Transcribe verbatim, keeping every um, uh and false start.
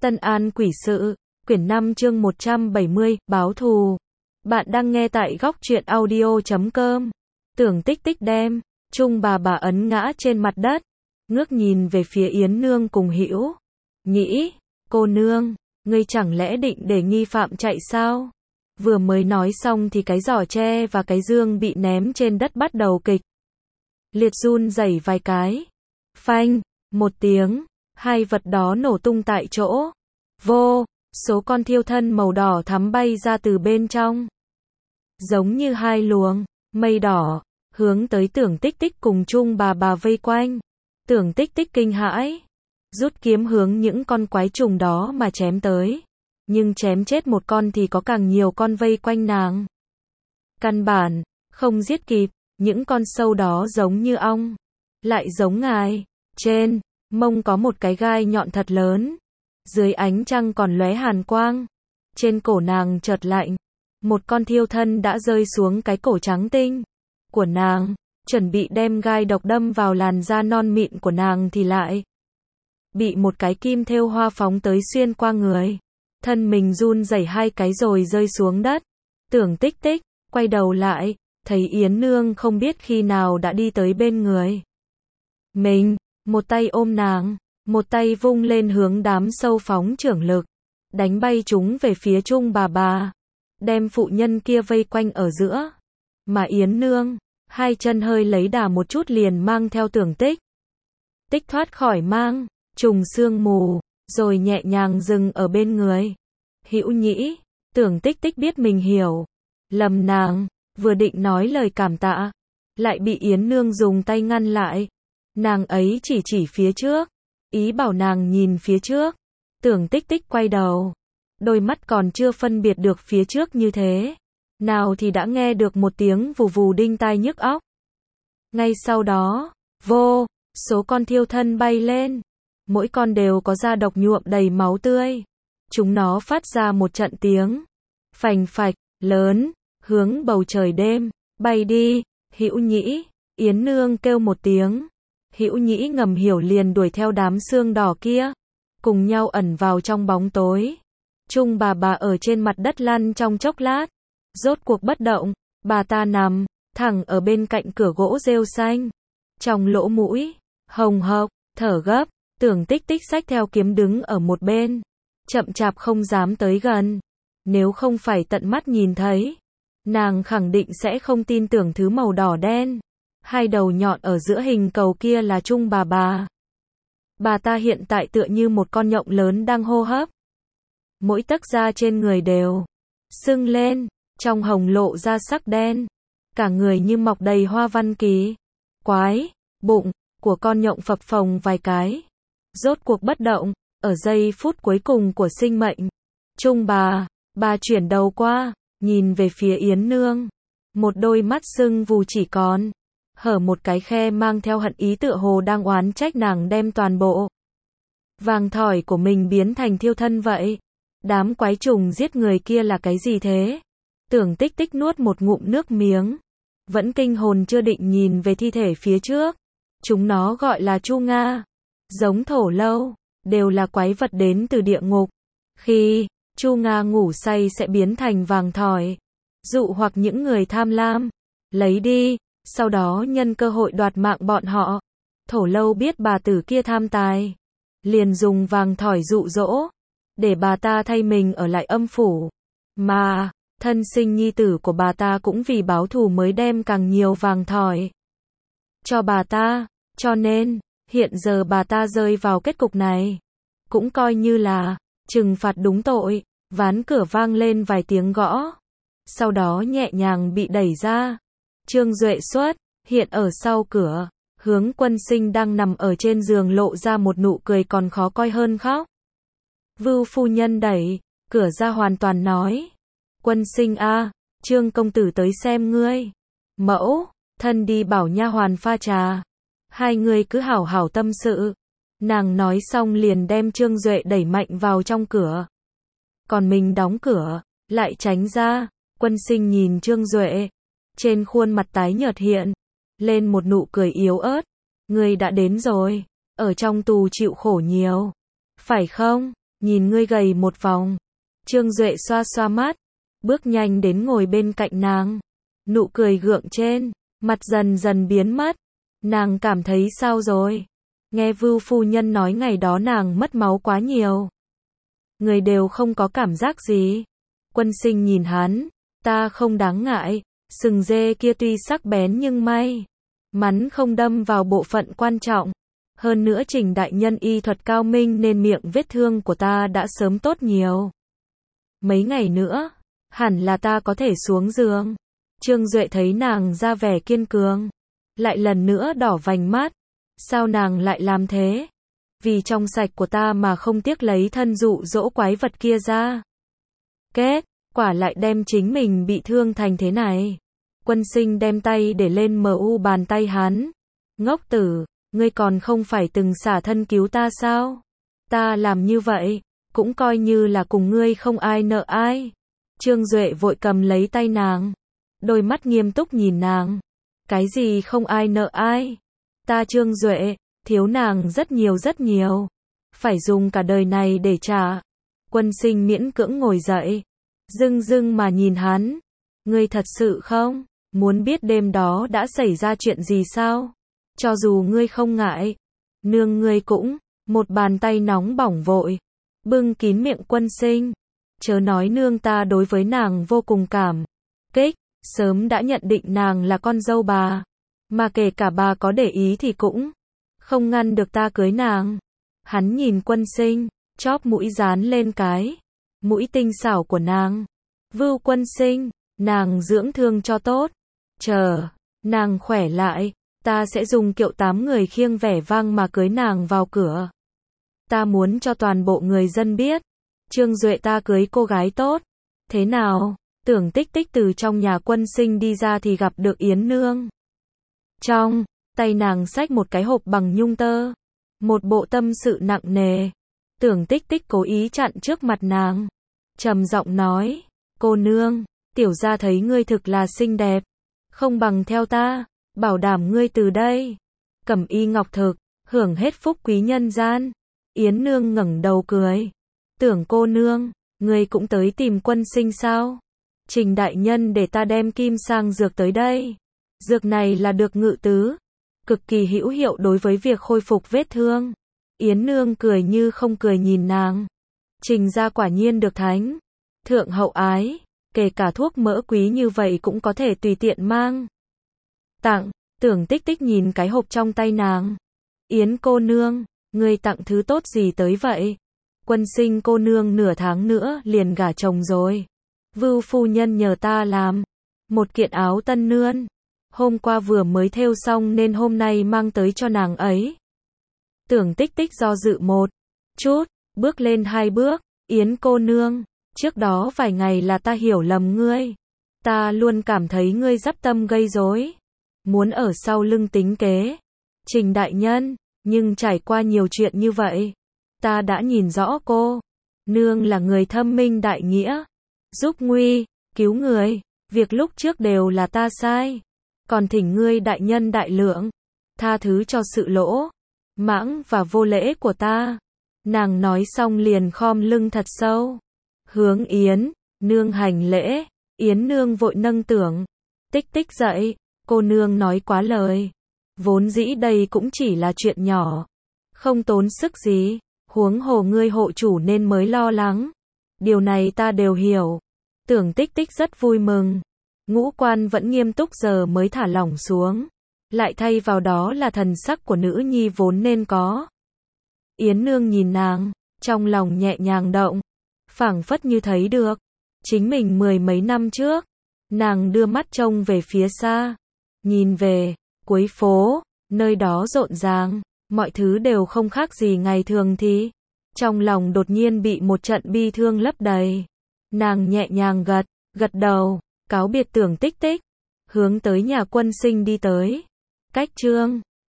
Tân An Quỷ Sự, quyển năm chương một trăm bảy mươi, báo thù. Bạn đang nghe tại góc truyện audio chấm com. Tưởng Tích Tích đem Trung bà bà ấn ngã trên mặt đất, ngước nhìn về phía Yến Nương cùng Hữu Nhĩ, cô nương, ngươi chẳng lẽ định để nghi phạm chạy sao? Vừa mới nói xong thì cái giỏ tre và cái dương bị ném trên đất bắt đầu kịch liệt run rẩy vài cái. Phanh, một tiếng, hai vật đó nổ tung tại chỗ. Vô số con thiêu thân màu đỏ thắm bay ra từ bên trong, giống như hai luồng mây đỏ, hướng tới Tưởng Tích Tích cùng Trung bà bà vây quanh. Tưởng Tích Tích kinh hãi, rút kiếm hướng những con quái trùng đó mà chém tới. Nhưng chém chết một con thì có càng nhiều con vây quanh nàng. Căn bản không giết kịp, những con sâu đó giống như ong, lại giống ngài. Trên mông có một cái gai nhọn thật lớn, dưới ánh trăng còn lóe hàn quang. Trên cổ nàng chợt lạnh, một con thiêu thân đã rơi xuống cái cổ trắng tinh của nàng, chuẩn bị đem gai độc đâm vào làn da non mịn của nàng thì lại bị một cái kim thêu hoa phóng tới xuyên qua người. Thân mình run rẩy hai cái rồi rơi xuống đất. Tưởng Tích Tích quay đầu lại, thấy Yến Nương không biết khi nào đã đi tới bên người mình, một tay ôm nàng, một tay vung lên hướng đám sâu phóng trưởng lực, đánh bay chúng về phía Trung bà bà, đem phụ nhân kia vây quanh ở giữa. Mà Yến Nương, hai chân hơi lấy đà một chút liền mang theo Tưởng Tích Tích thoát khỏi mang trùng sương mù, rồi nhẹ nhàng dừng ở bên người Hữu Nhĩ. Tưởng Tích Tích biết mình hiểu lầm nàng, vừa định nói lời cảm tạ, lại bị Yến Nương dùng tay ngăn lại. Nàng ấy chỉ chỉ phía trước, ý bảo nàng nhìn phía trước. Tưởng Tích Tích quay đầu, đôi mắt còn chưa phân biệt được phía trước như thế nào thì đã nghe được một tiếng vù vù đinh tai nhức óc. Ngay sau đó, vô số con thiêu thân bay lên, mỗi con đều có da độc nhuộm đầy máu tươi. Chúng nó phát ra một trận tiếng phành phạch lớn, hướng bầu trời đêm bay đi. Hữu Nhĩ, Yến Nương kêu một tiếng. Hữu Nhĩ ngầm hiểu liền đuổi theo đám xương đỏ kia, cùng nhau ẩn vào trong bóng tối. Trung bà bà ở trên mặt đất lăn trong chốc lát, rốt cuộc bất động. Bà ta nằm thẳng ở bên cạnh cửa gỗ rêu xanh, trong lỗ mũi hồng hộc, thở gấp. Tưởng Tích Tích xách theo kiếm đứng ở một bên, chậm chạp không dám tới gần. Nếu không phải tận mắt nhìn thấy, nàng khẳng định sẽ không tin tưởng thứ màu đỏ đen, hai đầu nhọn ở giữa hình cầu kia là Trung bà bà. Bà ta hiện tại tựa như một con nhộng lớn đang hô hấp. Mỗi tấc da trên người đều sưng lên, trong hồng lộ ra sắc đen, cả người như mọc đầy hoa văn kỳ quái. Bụng của con nhộng phập phồng vài cái, rốt cuộc bất động. Ở giây phút cuối cùng của sinh mệnh, Trung bà bà chuyển đầu qua, nhìn về phía Yến Nương, một đôi mắt sưng vù chỉ còn hở một cái khe mang theo hận ý, tựa hồ đang oán trách nàng đem toàn bộ vàng thỏi của mình biến thành thiêu thân vậy. Đám quái trùng giết người kia là cái gì thế? Tưởng Tích Tích nuốt một ngụm nước miếng, vẫn kinh hồn chưa định nhìn về thi thể phía trước. Chúng nó gọi là Chu Nga, giống thổ lâu, đều là quái vật đến từ địa ngục. Khi Chu Nga ngủ say sẽ biến thành vàng thỏi, dụ hoặc những người tham lam lấy đi, sau đó nhân cơ hội đoạt mạng bọn họ. Thổ lâu biết bà tử kia tham tài, liền dùng vàng thỏi dụ dỗ, để bà ta thay mình ở lại âm phủ. Mà thân sinh nhi tử của bà ta cũng vì báo thù mới đem càng nhiều vàng thỏi cho bà ta. Cho nên hiện giờ bà ta rơi vào kết cục này, cũng coi như là trừng phạt đúng tội. Ván cửa vang lên vài tiếng gõ, sau đó nhẹ nhàng bị đẩy ra. Trương Duệ xuất hiện ở sau cửa, hướng Quân Sinh đang nằm ở trên giường lộ ra một nụ cười còn khó coi hơn khóc. Vưu phu nhân đẩy cửa ra hoàn toàn nói: Quân Sinh a, Trương công tử tới xem ngươi. Mẫu thân đi bảo nha hoàn pha trà, hai người cứ hảo hảo tâm sự. Nàng nói xong liền đem Trương Duệ đẩy mạnh vào trong cửa, còn mình đóng cửa lại tránh ra. Quân Sinh nhìn Trương Duệ, trên khuôn mặt tái nhợt hiện lên một nụ cười yếu ớt. Ngươi đã đến rồi, ở trong tù chịu khổ nhiều, phải không? nhìn ngươi gầy một vòng. Trương Duệ xoa xoa mắt, bước nhanh đến ngồi bên cạnh nàng. Nụ cười gượng trên, mặt dần dần biến mất. Nàng cảm thấy sao rồi? Nghe Vưu phu nhân nói ngày đó nàng mất máu quá nhiều. Người đều không có cảm giác gì. Quân Sinh nhìn hắn, ta không đáng ngại, sừng dê kia tuy sắc bén nhưng may mắn không đâm vào bộ phận quan trọng. Hơn nữa Trình đại nhân y thuật cao minh nên miệng vết thương của ta đã sớm tốt nhiều. Mấy ngày nữa, hẳn là ta có thể xuống giường. Trương Duệ thấy nàng ra vẻ kiên cường, lại lần nữa đỏ vành mắt. Sao nàng lại làm thế? Vì trong sạch của ta mà không tiếc lấy thân dụ dỗ quái vật kia ra. Kết quả lại đem chính mình bị thương thành thế này. Quân Sinh đem tay để lên mờ u bàn tay hắn. Ngốc tử, ngươi còn không phải từng xả thân cứu ta sao? Ta làm như vậy, cũng coi như là cùng ngươi không ai nợ ai. Trương Duệ vội cầm lấy tay nàng, đôi mắt nghiêm túc nhìn nàng. Cái gì không ai nợ ai? Ta Trương Duệ, thiếu nàng rất nhiều rất nhiều. Phải dùng cả đời này để trả. Quân Sinh miễn cưỡng ngồi dậy, dưng dưng mà nhìn hắn. Ngươi thật sự không muốn biết đêm đó đã xảy ra chuyện gì sao? Cho dù ngươi không ngại, nương ngươi cũng, một bàn tay nóng bỏng vội bưng kín miệng Quân Sinh. Chớ nói nương ta đối với nàng vô cùng cảm kích, sớm đã nhận định nàng là con dâu bà, mà kể cả bà có để ý thì cũng không ngăn được ta cưới nàng. Hắn nhìn Quân Sinh, chóp mũi dán lên cái mũi tinh xảo của nàng. Vưu Quân Sinh, nàng dưỡng thương cho tốt, chờ nàng khỏe lại, ta sẽ dùng kiệu tám người khiêng vẻ vang mà cưới nàng vào cửa. Ta muốn cho toàn bộ người dân biết, Trương Duệ ta cưới cô gái tốt. Thế nào? Tưởng Tích Tích từ trong nhà Quân Sinh đi ra thì gặp được Yến Nương. Trong tay nàng xách một cái hộp bằng nhung tơ, một bộ tâm sự nặng nề. Tưởng Tích Tích cố ý chặn trước mặt nàng, trầm giọng nói, cô nương, tiểu gia thấy ngươi thực là xinh đẹp, không bằng theo ta, bảo đảm ngươi từ đây cẩm y ngọc thực, hưởng hết phúc quý nhân gian. Yến Nương ngẩng đầu cười, Tưởng cô nương, ngươi cũng tới tìm Quân Sinh sao? Trình đại nhân để ta đem kim sang dược tới đây. Dược này là được ngự tứ, cực kỳ hữu hiệu đối với việc khôi phục vết thương. Yến Nương cười như không cười nhìn nàng. Trình gia quả nhiên được thánh thượng hậu ái, kể cả thuốc mỡ quý như vậy cũng có thể tùy tiện mang tặng. Tưởng Tích Tích nhìn cái hộp trong tay nàng. Yến cô nương, ngươi tặng thứ tốt gì tới vậy? Quân Sinh cô nương nửa tháng nữa liền gả chồng rồi. Vưu phu nhân nhờ ta làm một kiện áo tân nương. Hôm qua vừa mới thêu xong nên hôm nay mang tới cho nàng ấy. Tưởng Tích Tích do dự một chút, bước lên hai bước. Yến cô nương, trước đó vài ngày là ta hiểu lầm ngươi. Ta luôn cảm thấy ngươi dắp tâm gây rối, muốn ở sau lưng tính kế Trình đại nhân, nhưng trải qua nhiều chuyện như vậy, ta đã nhìn rõ cô nương là người thâm minh đại nghĩa, giúp nguy cứu người, việc lúc trước đều là ta sai, còn thỉnh ngươi đại nhân đại lượng tha thứ cho sự lỗ mãng và vô lễ của ta. Nàng nói xong liền khom lưng thật sâu, hướng Yến Nương hành lễ. Yến Nương vội nâng Tưởng Tích Tích dậy, cô nương nói quá lời, vốn dĩ đây cũng chỉ là chuyện nhỏ, không tốn sức gì, huống hồ ngươi hộ chủ nên mới lo lắng, điều này ta đều hiểu. Tưởng Tích Tích rất vui mừng, ngũ quan vẫn nghiêm túc giờ mới thả lỏng xuống, lại thay vào đó là thần sắc của nữ nhi vốn nên có. Yến Nương nhìn nàng, trong lòng nhẹ nhàng động, phảng phất như thấy được chính mình mười mấy năm trước. Nàng đưa mắt trông về phía xa, nhìn về cuối phố, nơi đó rộn ràng, mọi thứ đều không khác gì ngày thường thì trong lòng đột nhiên bị một trận bi thương lấp đầy. Nàng nhẹ nhàng gật gật đầu, cáo biệt Tưởng Tích Tích, hướng tới nhà Quân Sinh đi tới. Cách Trương